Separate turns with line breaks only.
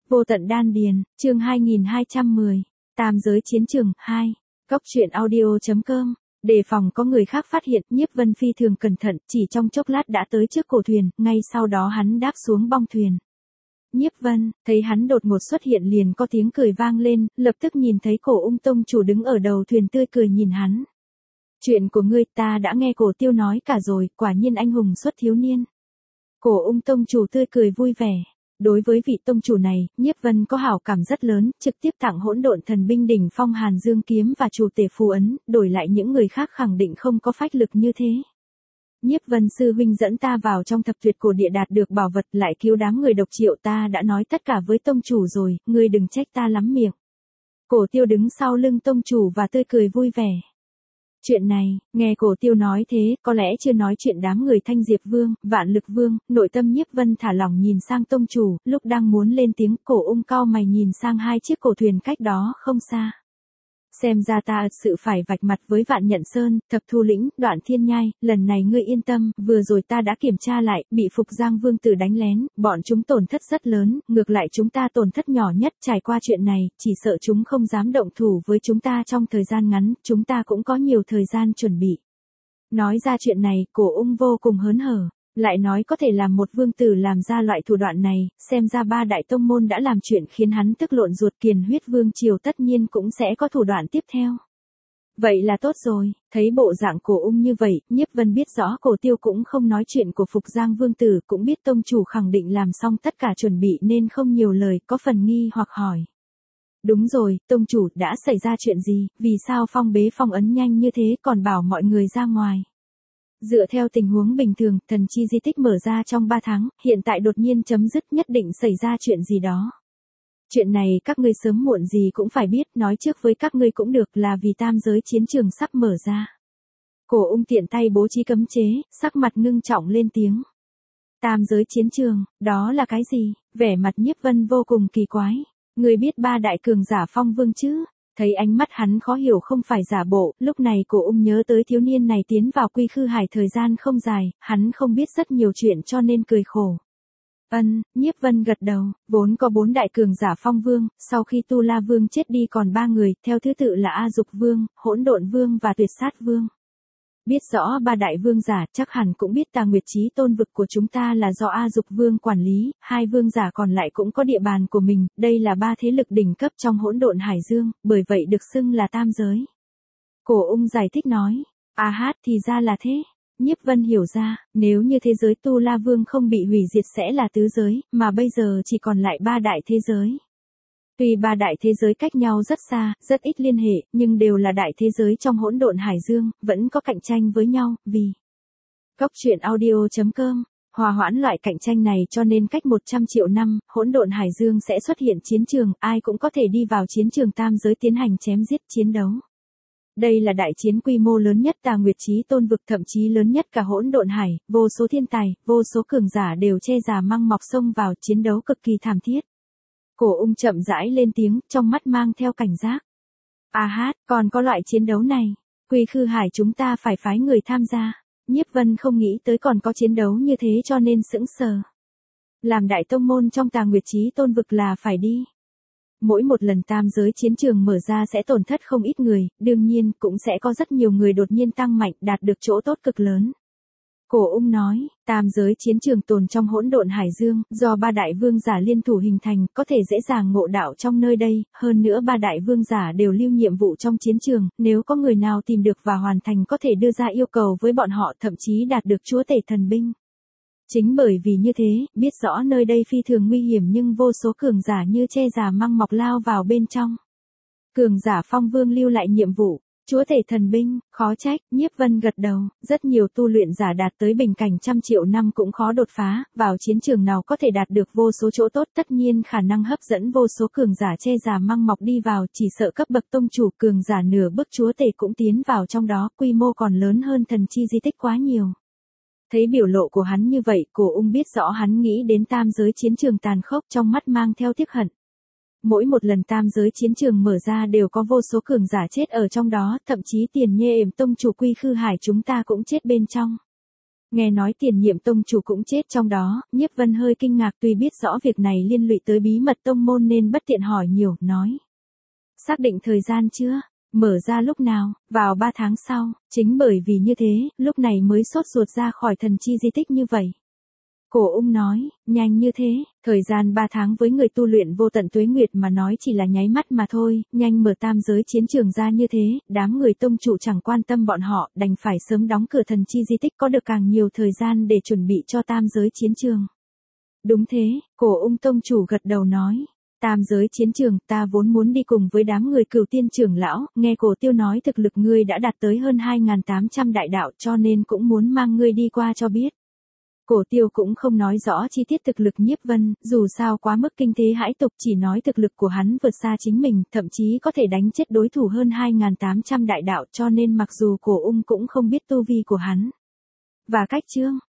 Vô tận đan điền, chương 2210, Tam giới chiến trường 2, Cốc truyện audio.com. Đề phòng có người khác phát hiện, Nhiếp Vân phi thường cẩn thận, chỉ trong chốc lát đã tới trước cổ thuyền, ngay sau đó hắn đáp xuống bong thuyền. Nhiếp Vân, thấy hắn đột ngột xuất hiện liền có tiếng cười vang lên, lập tức nhìn thấy Cổ Ung tông chủ đứng ở đầu thuyền tươi cười nhìn hắn. Chuyện của ngươi ta đã nghe Cổ Tiêu nói cả rồi, quả nhiên anh hùng xuất thiếu niên. Cổ Ung tông chủ tươi cười vui vẻ. Đối với vị tông chủ này, Nhiếp Vân có hảo cảm rất lớn, trực tiếp tặng hỗn độn thần binh đỉnh phong Hàn Dương kiếm và chủ tể phù ấn, đổi lại những người khác khẳng định không có phách lực như thế. Nhiếp Vân sư huynh dẫn ta vào trong thập tuyệt cổ địa đạt được bảo vật lại cứu đám người độc triệu, ta đã nói tất cả với tông chủ rồi, ngươi đừng trách ta lắm miệng. Cổ Tiêu đứng sau lưng tông chủ và tươi cười vui vẻ. Chuyện này, nghe Cổ Tiêu nói thế, có lẽ chưa nói chuyện đám người Thanh Diệp Vương, Vạn Lực Vương, nội tâm Nhiếp Vân thả lỏng nhìn sang tông chủ, lúc đang muốn lên tiếng, Cổ Ung cau mày nhìn sang hai chiếc cổ thuyền cách đó không xa. Xem ra ta thật sự phải vạch mặt với Vạn Nhận Sơn, Thập Thu Lĩnh, Đoạn Thiên Nhai, lần này ngươi yên tâm, vừa rồi ta đã kiểm tra lại, bị Phục Giang Vương tử đánh lén, bọn chúng tổn thất rất lớn, ngược lại chúng ta tổn thất nhỏ nhất, trải qua chuyện này, chỉ sợ chúng không dám động thủ với chúng ta trong thời gian ngắn, chúng ta cũng có nhiều thời gian chuẩn bị. Nói ra chuyện này, Cổ Ung vô cùng hớn hở. Lại nói có thể làm một vương tử làm ra loại thủ đoạn này, xem ra ba đại tông môn đã làm chuyện khiến hắn tức lộn ruột, Kiền Huyết Vương triều tất nhiên cũng sẽ có thủ đoạn tiếp theo. Vậy là tốt rồi, thấy bộ dạng Cổ Ung như vậy, Nhiếp Vân biết rõ Cổ Tiêu cũng không nói chuyện của Phục Giang Vương tử, cũng biết tông chủ khẳng định làm xong tất cả chuẩn bị nên không nhiều lời, có phần nghi hoặc hỏi. Đúng rồi, tông chủ, đã xảy ra chuyện gì, vì sao phong bế phong ấn nhanh như thế còn bảo mọi người ra ngoài? Dựa theo tình huống bình thường, thần chi di tích mở ra trong 3 tháng, hiện tại đột nhiên chấm dứt, nhất định xảy ra chuyện gì đó. Chuyện này các ngươi sớm muộn gì cũng phải biết, nói trước với các ngươi cũng được, là vì tam giới chiến trường sắp mở ra. Cổ Ung tiện tay bố trí cấm chế, sắc mặt ngưng trọng lên tiếng. Tam giới chiến trường, đó là cái gì? Vẻ mặt Nhiếp Vân vô cùng kỳ quái. Ngươi biết ba đại cường giả phong vương chứ? Thấy ánh mắt hắn khó hiểu không phải giả bộ, lúc này Cổ Ung nhớ tới thiếu niên này tiến vào Quy Khư Hải thời gian không dài, hắn không biết rất nhiều chuyện cho nên cười khổ. Nhiếp Vân gật đầu, vốn có 4 đại cường giả phong vương, sau khi Tu La Vương chết đi còn 3 người, theo thứ tự là A Dục Vương, Hỗn Độn Vương và Tuyệt Sát Vương. Biết rõ ba đại vương giả, chắc hẳn cũng biết Tà Nguyệt Chí Tôn vực của chúng ta là do A Dục Vương quản lý, 2 vương giả còn lại cũng có địa bàn của mình, đây là 3 thế lực đỉnh cấp trong hỗn độn hải dương, bởi vậy được xưng là tam giới. Cổ Ung giải thích nói, thì ra là thế. Nhiếp Vân hiểu ra, nếu như thế giới Tu La Vương không bị hủy diệt sẽ là tứ giới, mà bây giờ chỉ còn lại 3 đại thế giới. Tuy 3 đại thế giới cách nhau rất xa, rất ít liên hệ, nhưng đều là đại thế giới trong hỗn độn hải dương, vẫn có cạnh tranh với nhau, vì Cốc truyện audio.com, hòa hoãn loại cạnh tranh này cho nên cách 100 triệu năm, hỗn độn hải dương sẽ xuất hiện chiến trường, ai cũng có thể đi vào chiến trường tam giới tiến hành chém giết chiến đấu. Đây là đại chiến quy mô lớn nhất Tà Nguyệt Chí Tôn vực, thậm chí lớn nhất cả hỗn độn hải, vô số thiên tài, vô số cường giả đều che già măng mọc xông vào, chiến đấu cực kỳ thảm thiết. Cổ Ung chậm rãi lên tiếng, trong mắt mang theo cảnh giác. Còn có loại chiến đấu này, Quy Khư Hải chúng ta phải phái người tham gia. Nhiếp Vân không nghĩ tới còn có chiến đấu như thế cho nên sững sờ. Làm đại tông môn trong Tà Nguyệt Chí Tôn vực là phải đi. Mỗi một lần tam giới chiến trường mở ra sẽ tổn thất không ít người, đương nhiên cũng sẽ có rất nhiều người đột nhiên tăng mạnh, đạt được chỗ tốt cực lớn. Cổ Ung nói, tam giới chiến trường tồn trong hỗn độn hải dương, do 3 đại vương giả liên thủ hình thành, có thể dễ dàng ngộ đạo trong nơi đây, hơn nữa 3 đại vương giả đều lưu nhiệm vụ trong chiến trường, nếu có người nào tìm được và hoàn thành có thể đưa ra yêu cầu với bọn họ, thậm chí đạt được chúa tể thần binh. Chính bởi vì như thế, biết rõ nơi đây phi thường nguy hiểm nhưng vô số cường giả như che già măng mọc lao vào bên trong. Cường giả phong vương lưu lại nhiệm vụ. Chúa tể thần binh, khó trách, Nhiếp Vân gật đầu, rất nhiều tu luyện giả đạt tới bình cảnh trăm triệu năm cũng khó đột phá, vào chiến trường nào có thể đạt được vô số chỗ tốt, tất nhiên khả năng hấp dẫn vô số cường giả che già măng mọc đi vào, chỉ sợ cấp bậc tông chủ cường giả nửa bước chúa tể cũng tiến vào trong đó, quy mô còn lớn hơn thần chi di tích quá nhiều. Thấy biểu lộ của hắn như vậy, Cổ Ung biết rõ hắn nghĩ đến tam giới chiến trường tàn khốc, trong mắt mang theo tiếc hận. Mỗi một lần tam giới chiến trường mở ra đều có vô số cường giả chết ở trong đó, thậm chí Tiền Nhê Ểm tông chủ Quy Khư Hải chúng ta cũng chết bên trong. Nghe nói tiền nhiệm tông chủ cũng chết trong đó, Nhiếp Vân hơi kinh ngạc tuy biết rõ việc này liên lụy tới bí mật tông môn nên bất tiện hỏi nhiều, nói. Xác định thời gian chưa? Mở ra lúc nào? Vào 3 tháng sau, chính bởi vì như thế, lúc này mới sốt ruột ra khỏi thần chi di tích như vậy. Cổ Ung nói, nhanh như thế, thời gian 3 tháng với người tu luyện vô tận tuế nguyệt mà nói chỉ là nháy mắt mà thôi, nhanh mở tam giới chiến trường ra như thế, đám người tông chủ chẳng quan tâm bọn họ, đành phải sớm đóng cửa thần chi di tích có được càng nhiều thời gian để chuẩn bị cho tam giới chiến trường. Đúng thế, Cổ Ung tông chủ gật đầu nói. Tam giới chiến trường, ta vốn muốn đi cùng với đám người Cửu Tiên trưởng lão, nghe Cổ Tiêu nói thực lực ngươi đã đạt tới hơn 2.800 đại đạo cho nên cũng muốn mang ngươi đi qua cho biết. Cổ Tiêu cũng không nói rõ chi tiết thực lực Nhiếp Vân, dù sao quá mức kinh thế hãi tục, chỉ nói thực lực của hắn vượt xa chính mình, thậm chí có thể đánh chết đối thủ hơn 2.800 đại đạo cho nên mặc dù Cổ Ung cũng không biết tu vi của hắn. Và cách chương